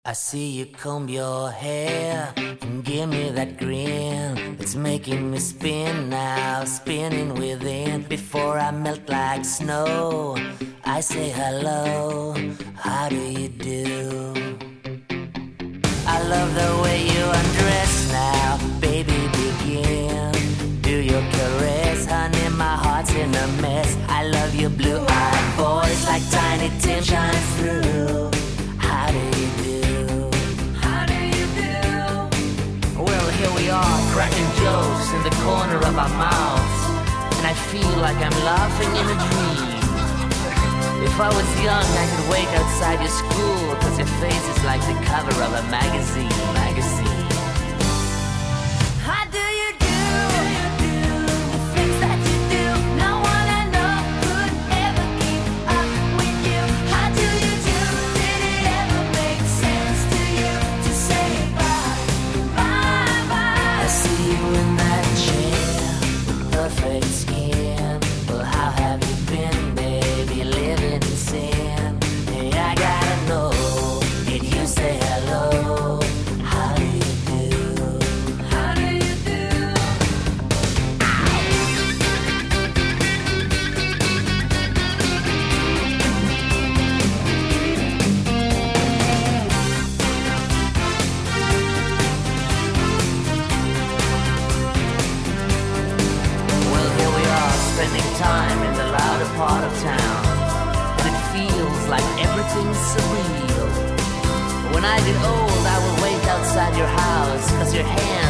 I see you comb your hair and give me that grin. It's making me spin now, spinning within. Before I melt like snow, I say hello, how do you do? I love the way you undress now, baby begin. Do your caress, honey, my heart's in a mess. I love your blue-eyed voice like Tiny Tim shining through. How do you do? Here we are, cracking jokes in the corner of our mouths, and I feel like I'm laughing in a dream. If I was young, I could wait outside your school, 'cause your face is like the cover of a magazine. How do you do the things that you do? No one I know could ever keep up with you. How do you do? Did it ever make sense to you to say bye? I see you in that chair, perfect skin. Well, how have you been, baby, living in sin? Hey, I gotta know, did you say hello? How do you do? How do you do? Spending time in the louder part of town, and it feels like everything's surreal. When I get old, I will wait outside your house, 'cause your hand